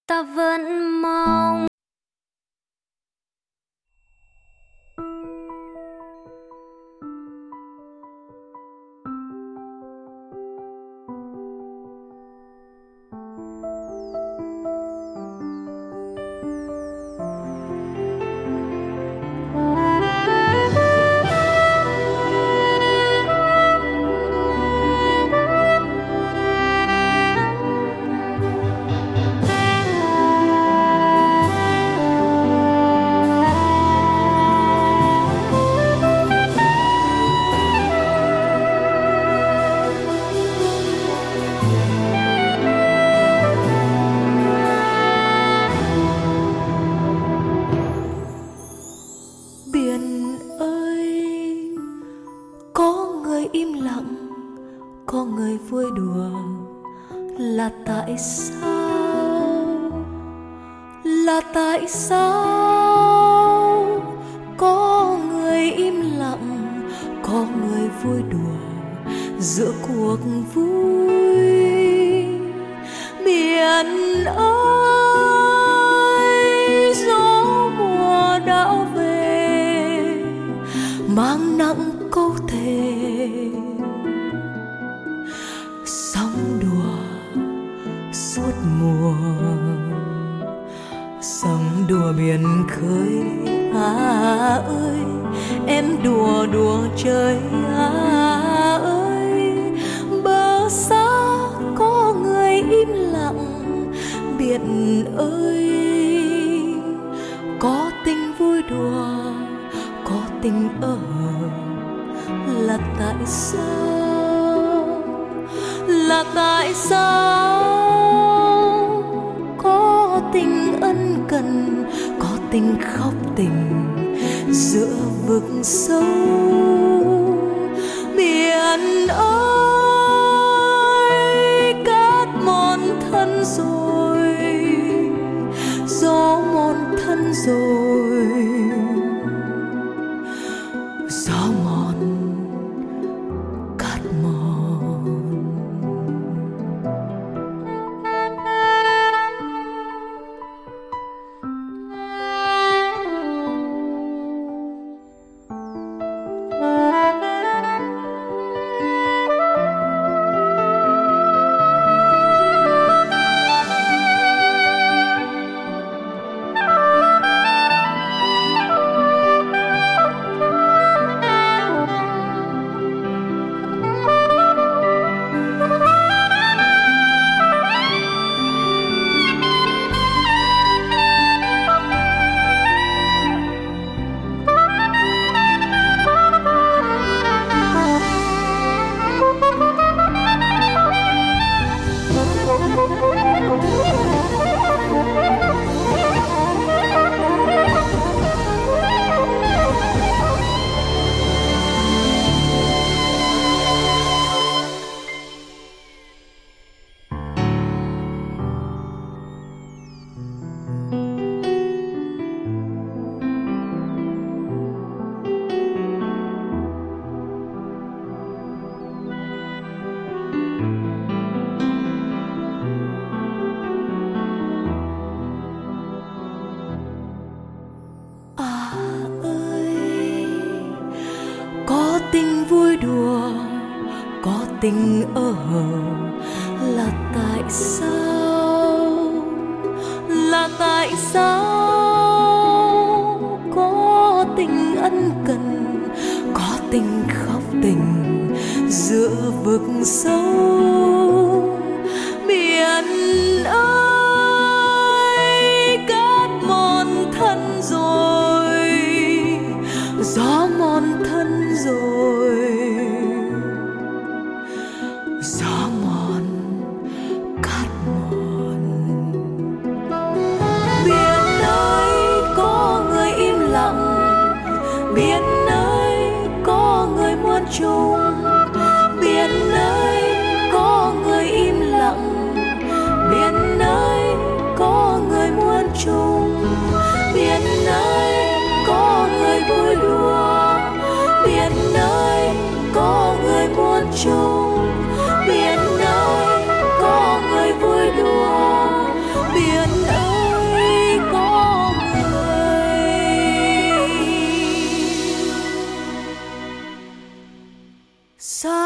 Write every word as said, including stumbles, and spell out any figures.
ta vẫn mong. Biển ơi, có người im lặng, có người vui đùa, là tại sao? Là tại sao? Có người im lặng, có người vui đùa giữa cuộc vui. Biển ơi, gió mùa đã về, mang nặng câu thề, sóng đùa suốt mùa, sóng đùa biển khơi. À ơi, em đùa đùa trời. À ơi, bờ xa có người im lặng. Biển ơi, có tình vui đùa, có tình ở, là tại sao? Là tại sao? Có tình ân cần, có tình khóc tình giữa vực sâu. Biển ơi, cát mòn thân rồi, gió mòn thân rồi, gió mòn cát mòn. Tình vui đùa, có tình ở, là tại sao? Là tại sao? Có tình ân cần, có tình khóc tình giữa vực sâu. Biển ơi, cát mòn thân rồi, gió mòn thân rồi, gió mòn cát mòn. Biển ơi, có người im lặng. Biển ơi, có người muốn chung. Biển ơi, có người im lặng. Biển ơi, có người muốn chung. Biển ơi, có người vui đùa. Biển ơi, có người muốn chung. Biển ơi, có người vui đùa. Biển ơi, xa